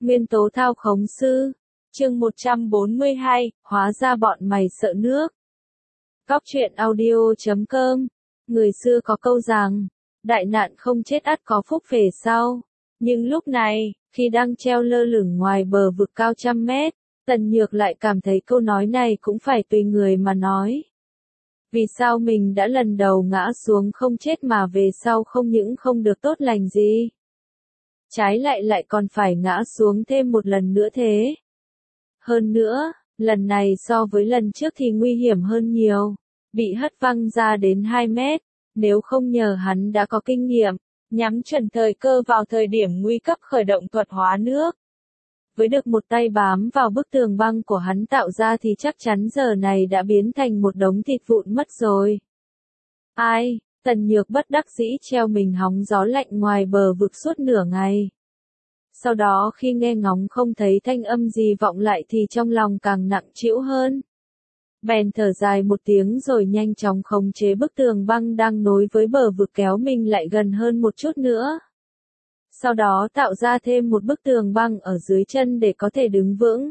Nguyên tố thao khống sư. Chương 142, hóa ra bọn mày sợ nước. Góc truyện audio.com. Người xưa có câu rằng, đại nạn không chết ắt có phúc về sau. Nhưng lúc này, khi đang treo lơ lửng ngoài bờ vực cao trăm mét, Tần Nhược lại cảm thấy câu nói này cũng phải tùy người mà nói. Vì sao mình đã lần đầu ngã xuống không chết mà về sau không những không được tốt lành gì? Trái lại còn phải ngã xuống thêm một lần nữa thế. Hơn nữa, lần này so với lần trước thì nguy hiểm hơn nhiều, bị hất văng ra đến 2 mét, nếu không nhờ hắn đã có kinh nghiệm, nhắm chuẩn thời cơ vào thời điểm nguy cấp khởi động thuật hóa nước. Với được một tay bám vào bức tường băng của hắn tạo ra thì chắc chắn giờ này đã biến thành một đống thịt vụn mất rồi. Ai, Tần Nhược bất đắc dĩ treo mình hóng gió lạnh ngoài bờ vực suốt nửa ngày. Sau đó khi nghe ngóng không thấy thanh âm gì vọng lại thì trong lòng càng nặng trĩu hơn. Bèn thở dài một tiếng rồi nhanh chóng khống chế bức tường băng đang nối với bờ vực kéo mình lại gần hơn một chút nữa. Sau đó tạo ra thêm một bức tường băng ở dưới chân để có thể đứng vững.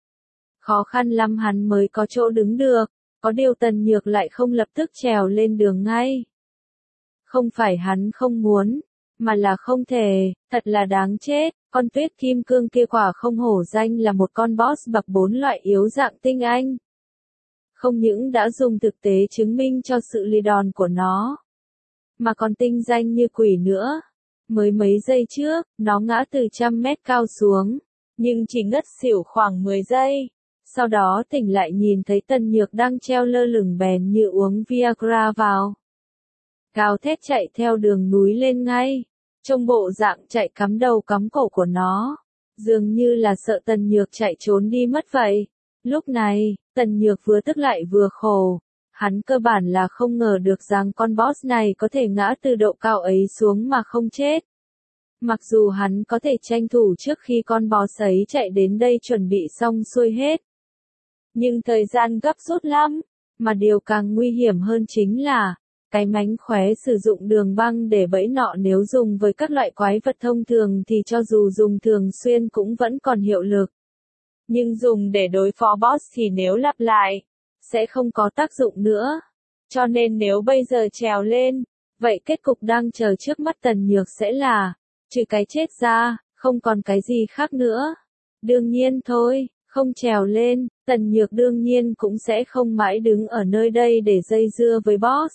Khó khăn lắm hắn mới có chỗ đứng được, có điều Tần Nhược lại không lập tức trèo lên đường ngay. Không phải hắn không muốn, mà là không thể, thật là đáng chết, con tuyết kim cương kia quả không hổ danh là một con boss bậc 4 loại yếu dạng tinh anh. Không những đã dùng thực tế chứng minh cho sự lì đòn của nó, mà còn tinh danh như quỷ nữa. Mới mấy giây trước, nó ngã từ 100 mét cao xuống, nhưng chỉ ngất xỉu khoảng 10 giây. Sau đó tỉnh lại nhìn thấy Tần Nhược đang treo lơ lửng bèn như uống Viagra vào. Gào thét chạy theo đường núi lên ngay, trông bộ dạng chạy cắm đầu cắm cổ của nó, dường như là sợ Tần Nhược chạy trốn đi mất vậy. Lúc này, Tần Nhược vừa tức lại vừa khổ. Hắn cơ bản là không ngờ được rằng con boss này có thể ngã từ độ cao ấy xuống mà không chết. Mặc dù hắn có thể tranh thủ trước khi con boss ấy chạy đến đây chuẩn bị xong xuôi hết. Nhưng thời gian gấp rút lắm, mà điều càng nguy hiểm hơn chính là, cái mánh khóe sử dụng đường băng để bẫy nọ nếu dùng với các loại quái vật thông thường thì cho dù dùng thường xuyên cũng vẫn còn hiệu lực. Nhưng dùng để đối phó boss thì nếu lặp lại, sẽ không có tác dụng nữa. Cho nên nếu bây giờ trèo lên, vậy kết cục đang chờ trước mắt Tần Nhược sẽ là, trừ cái chết ra, không còn cái gì khác nữa. Đương nhiên thôi, không trèo lên, Tần Nhược đương nhiên cũng sẽ không mãi đứng ở nơi đây để dây dưa với boss.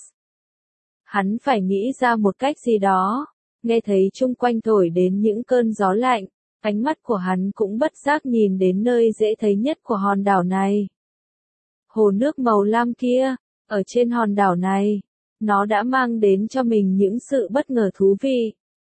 Hắn phải nghĩ ra một cách gì đó. Nghe thấy chung quanh thổi đến những cơn gió lạnh, ánh mắt của hắn cũng bất giác nhìn đến nơi dễ thấy nhất của hòn đảo này. Hồ nước màu lam kia, ở trên hòn đảo này, nó đã mang đến cho mình những sự bất ngờ thú vị.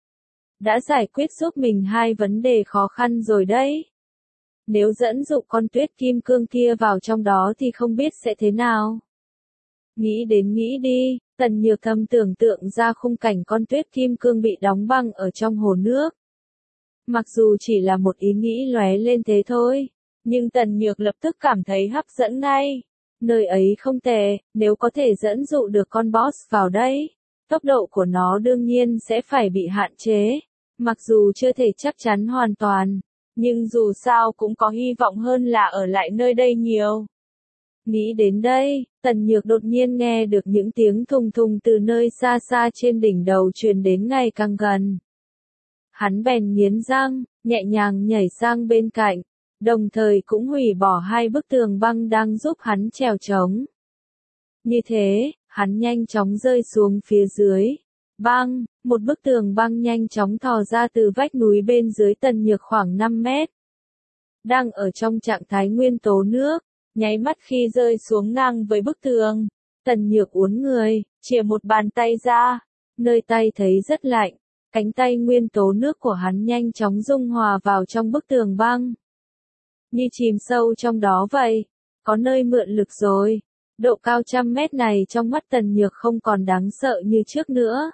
Đã giải quyết giúp mình 2 vấn đề khó khăn rồi đấy. Nếu dẫn dụ con tuyết kim cương kia vào trong đó thì không biết sẽ thế nào. Nghĩ đi, Tần Nhược thầm tưởng tượng ra khung cảnh con tuyết kim cương bị đóng băng ở trong hồ nước. Mặc dù chỉ là một ý nghĩ lóe lên thế thôi, nhưng Tần Nhược lập tức cảm thấy hấp dẫn ngay. Nơi ấy không tệ, nếu có thể dẫn dụ được con boss vào đây, tốc độ của nó đương nhiên sẽ phải bị hạn chế. Mặc dù chưa thể chắc chắn hoàn toàn, nhưng dù sao cũng có hy vọng hơn là ở lại nơi đây nhiều. Nghĩ đến đây, Tần Nhược đột nhiên nghe được những tiếng thùng thùng từ nơi xa xa trên đỉnh đầu truyền đến ngày càng gần. Hắn bèn nghiến răng, nhẹ nhàng nhảy sang bên cạnh, đồng thời cũng hủy bỏ 2 bức tường băng đang giúp hắn trèo trống. Như thế, hắn nhanh chóng rơi xuống phía dưới. Băng, một bức tường băng nhanh chóng thò ra từ vách núi bên dưới Tần Nhược khoảng 5 mét. Đang ở trong trạng thái nguyên tố nước, nháy mắt khi rơi xuống ngang với bức tường, Tần Nhược uốn người, chìa một bàn tay ra, nơi tay thấy rất lạnh, cánh tay nguyên tố nước của hắn nhanh chóng dung hòa vào trong bức tường băng. Như chìm sâu trong đó vậy, có nơi mượn lực rồi. Độ cao 100 mét này trong mắt Tần Nhược không còn đáng sợ như trước nữa.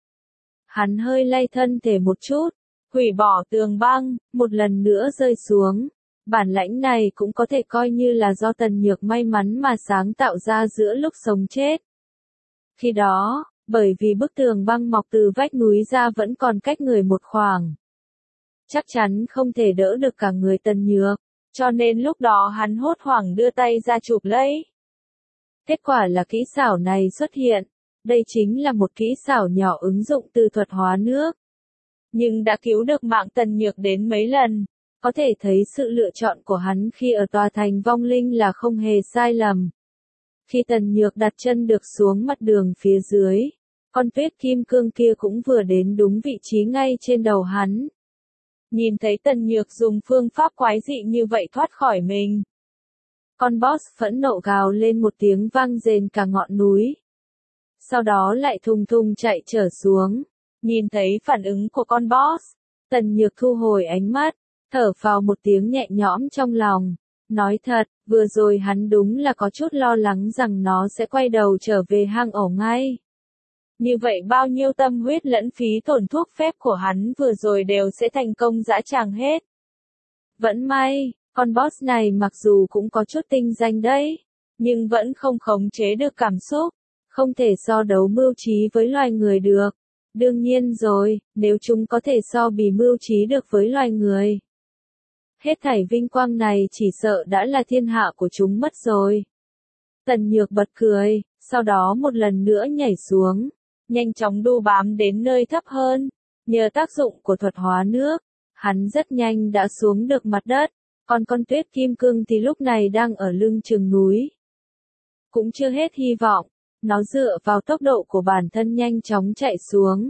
Hắn hơi lay thân thể một chút, hủy bỏ tường băng, một lần nữa rơi xuống. Bản lãnh này cũng có thể coi như là do Tần Nhược may mắn mà sáng tạo ra giữa lúc sống chết. Khi đó, bởi vì bức tường băng mọc từ vách núi ra vẫn còn cách người một khoảng. chắc chắn không thể đỡ được cả người Tần Nhược, cho nên lúc đó hắn hốt hoảng đưa tay ra chụp lấy. Kết quả là kỹ xảo này xuất hiện, đây chính là một kỹ xảo nhỏ ứng dụng từ thuật hóa nước. Nhưng đã cứu được mạng Tần Nhược đến mấy lần, có thể thấy sự lựa chọn của hắn khi ở tòa thành vong linh là không hề sai lầm. Khi Tần Nhược đặt chân được xuống mặt đường phía dưới, con tuyết kim cương kia cũng vừa đến đúng vị trí ngay trên đầu hắn. Nhìn thấy Tần Nhược dùng phương pháp quái dị như vậy thoát khỏi mình. Con boss phẫn nộ gào lên một tiếng vang rền cả ngọn núi. Sau đó lại thùng thùng chạy trở xuống. Nhìn thấy phản ứng của con boss, Tần Nhược thu hồi ánh mắt, thở phào một tiếng nhẹ nhõm trong lòng. Nói thật, vừa rồi hắn đúng là có chút lo lắng rằng nó sẽ quay đầu trở về hang ổ ngay. Như vậy bao nhiêu tâm huyết lẫn phí tổn thuốc phép của hắn vừa rồi đều sẽ thành công dã tràng hết. Vẫn may, con boss này mặc dù cũng có chút tinh danh đấy, nhưng vẫn không khống chế được cảm xúc, không thể so đấu mưu trí với loài người được. Đương nhiên rồi, nếu chúng có thể so bì mưu trí được với loài người. Hết thảy vinh quang này chỉ sợ đã là thiên hạ của chúng mất rồi. Tần Nhược bật cười, sau đó một lần nữa nhảy xuống, nhanh chóng đu bám đến nơi thấp hơn. Nhờ tác dụng của thuật hóa nước, hắn rất nhanh đã xuống được mặt đất, còn con tuyết kim cương thì lúc này đang ở lưng chừng núi. Cũng chưa hết hy vọng, nó dựa vào tốc độ của bản thân nhanh chóng chạy xuống.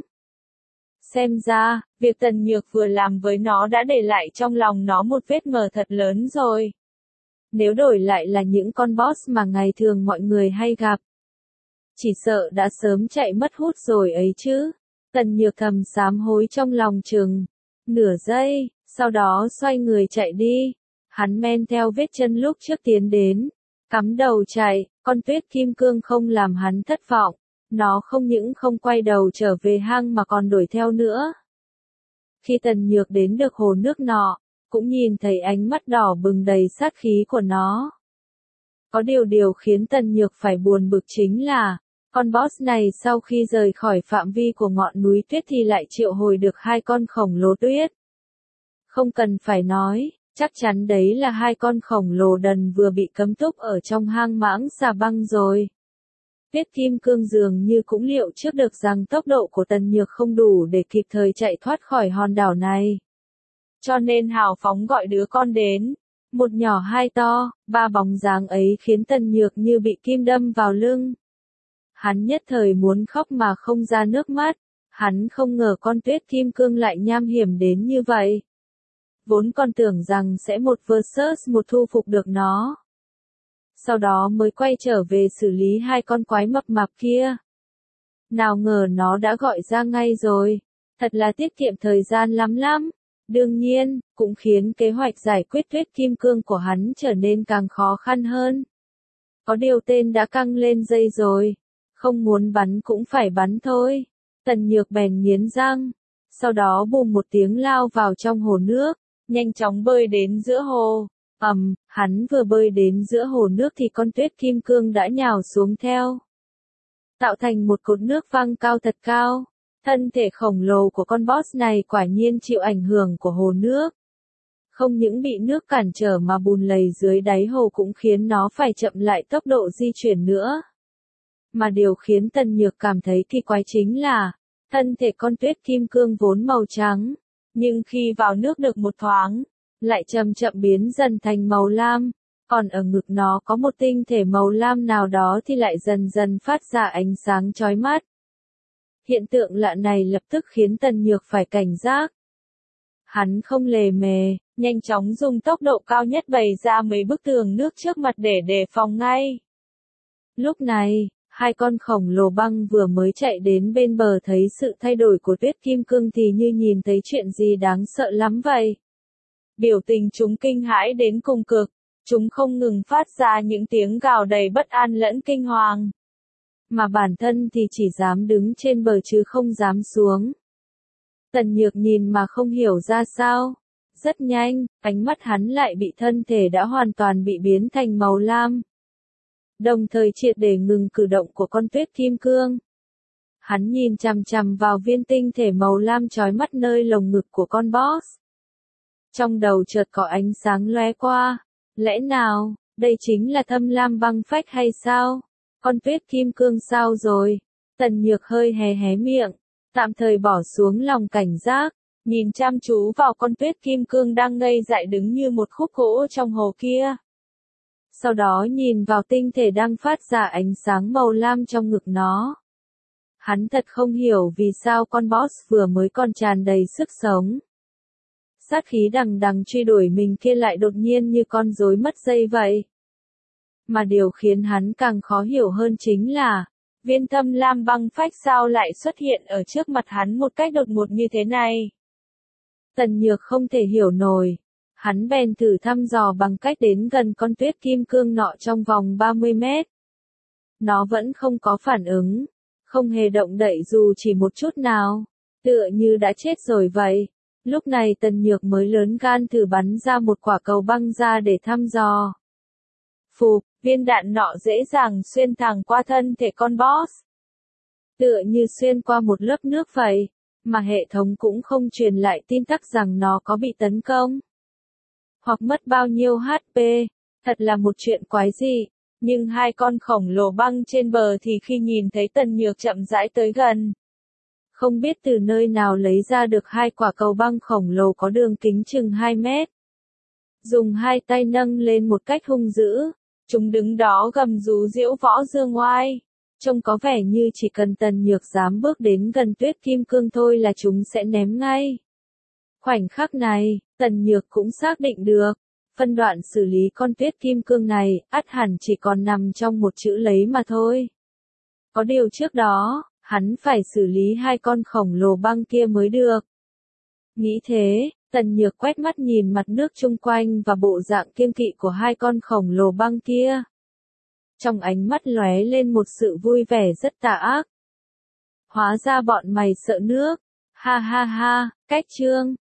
Xem ra, việc Tần Nhược vừa làm với nó đã để lại trong lòng nó một vết mờ thật lớn rồi. Nếu đổi lại là những con boss mà ngày thường mọi người hay gặp, chỉ sợ đã sớm chạy mất hút rồi ấy chứ. Tần Nhược thầm sám hối trong lòng chừng nửa giây, sau đó xoay người chạy đi. Hắn men theo vết chân lúc trước tiến đến, cắm đầu chạy, con tuyết kim cương không làm hắn thất vọng. Nó không những không quay đầu trở về hang mà còn đuổi theo nữa. Khi Tần Nhược đến được hồ nước nọ, cũng nhìn thấy ánh mắt đỏ bừng đầy sát khí của nó. Có điều khiến Tần Nhược phải buồn bực chính là, con boss này sau khi rời khỏi phạm vi của ngọn núi tuyết thì lại triệu hồi được hai con khổng lồ tuyết. Không cần phải nói, chắc chắn đấy là hai con khổng lồ đần vừa bị cấm túc ở trong hang mãng xà băng rồi. Tuyết kim cương dường như cũng liệu trước được rằng tốc độ của Tần Nhược không đủ để kịp thời chạy thoát khỏi hòn đảo này. Cho nên hào phóng gọi đứa con đến. Một nhỏ hai to, ba bóng dáng ấy khiến Tần Nhược như bị kim đâm vào lưng. Hắn nhất thời muốn khóc mà không ra nước mắt. Hắn không ngờ con tuyết kim cương lại nham hiểm đến như vậy. Vốn còn tưởng rằng sẽ một versus một thu phục được nó. Sau đó mới quay trở về xử lý hai con quái mập mạp kia. Nào ngờ nó đã gọi ra ngay rồi. Thật là tiết kiệm thời gian lắm. Đương nhiên, cũng khiến kế hoạch giải quyết tuyết kim cương của hắn trở nên càng khó khăn hơn. Có điều tên đã căng lên dây rồi. Không muốn bắn cũng phải bắn thôi. Tần Nhược bèn nghiến răng. Sau đó bùm một tiếng lao vào trong hồ nước. Nhanh chóng bơi đến giữa hồ. Hắn vừa bơi đến giữa hồ nước thì con tuyết kim cương đã nhào xuống theo. Tạo thành một cột nước văng cao thật cao. Thân thể khổng lồ của con boss này quả nhiên chịu ảnh hưởng của hồ nước. Không những bị nước cản trở mà bùn lầy dưới đáy hồ cũng khiến nó phải chậm lại tốc độ di chuyển nữa. Mà điều khiến Tần Nhược cảm thấy kỳ quái chính là, thân thể con tuyết kim cương vốn màu trắng, nhưng khi vào nước được một thoáng, lại chậm chậm biến dần thành màu lam, còn ở ngực nó có một tinh thể màu lam nào đó thì lại dần dần phát ra ánh sáng chói mắt. Hiện tượng lạ này lập tức khiến Tần Nhược phải cảnh giác. Hắn không lề mề, nhanh chóng dùng tốc độ cao nhất bày ra mấy bức tường nước trước mặt để đề phòng ngay. Lúc này, hai con khổng lồ băng vừa mới chạy đến bên bờ thấy sự thay đổi của tuyết kim cương thì như nhìn thấy chuyện gì đáng sợ lắm vậy. Biểu tình chúng kinh hãi đến cùng cực, chúng không ngừng phát ra những tiếng gào đầy bất an lẫn kinh hoàng. Mà bản thân thì chỉ dám đứng trên bờ chứ không dám xuống. Tần Nhược nhìn mà không hiểu ra sao. Rất nhanh, ánh mắt hắn lại bị thân thể đã hoàn toàn bị biến thành màu lam. Đồng thời triệt để ngừng cử động của con tuyết kim cương. Hắn nhìn chằm chằm vào viên tinh thể màu lam chói mắt nơi lồng ngực của con boss. Trong đầu chợt có ánh sáng lóe qua. Lẽ nào, đây chính là Thâm Lam băng phách hay sao? Con Tuyết Kim Cương sao rồi? Tần Nhược hơi hé hé miệng, tạm thời bỏ xuống lòng cảnh giác, nhìn chăm chú vào con Tuyết Kim Cương đang ngây dại đứng như một khúc gỗ trong hồ kia. Sau đó nhìn vào tinh thể đang phát ra ánh sáng màu lam trong ngực nó. Hắn thật không hiểu vì sao con boss vừa mới còn tràn đầy sức sống. Sát khí đằng đằng truy đuổi mình kia lại đột nhiên như con rối mất dây vậy. Mà điều khiến hắn càng khó hiểu hơn chính là, viên Thâm Lam băng phách sao lại xuất hiện ở trước mặt hắn một cách đột ngột như thế này. Tần Nhược không thể hiểu nổi. Hắn bèn thử thăm dò bằng cách đến gần con Tuyết Kim Cương nọ trong vòng 30 mét. Nó vẫn không có phản ứng, không hề động đậy dù chỉ một chút nào, tựa như đã chết rồi vậy. Lúc này Tần Nhược mới lớn gan thử bắn ra một quả cầu băng ra để thăm dò. Phụp, viên đạn nọ dễ dàng xuyên thẳng qua thân thể con boss. Tựa như xuyên qua một lớp nước vậy, mà hệ thống cũng không truyền lại tin tức rằng nó có bị tấn công. Hoặc mất bao nhiêu HP, thật là một chuyện quái dị. Nhưng hai con khổng lồ băng trên bờ thì khi nhìn thấy Tần Nhược chậm rãi tới gần. Không biết từ nơi nào lấy ra được hai quả cầu băng khổng lồ có đường kính chừng 2 mét. Dùng hai tay nâng lên một cách hung dữ, chúng đứng đó gầm rú giễu võ dương oai. Trông có vẻ như chỉ cần Tần Nhược dám bước đến gần Tuyết Kim Cương thôi là chúng sẽ ném ngay. Khoảnh khắc này, Tần Nhược cũng xác định được, phân đoạn xử lý con Tuyết Kim Cương này, ắt hẳn chỉ còn nằm trong một chữ lấy mà thôi. Có điều trước đó, hắn phải xử lý hai con khổng lồ băng kia mới được. Nghĩ thế, Tần Nhược quét mắt nhìn mặt nước chung quanh và bộ dạng kiêng kỵ của hai con khổng lồ băng kia. Trong ánh mắt lóe lên một sự vui vẻ rất tà ác. Hóa ra bọn mày sợ nước. Ha ha ha, cách chương.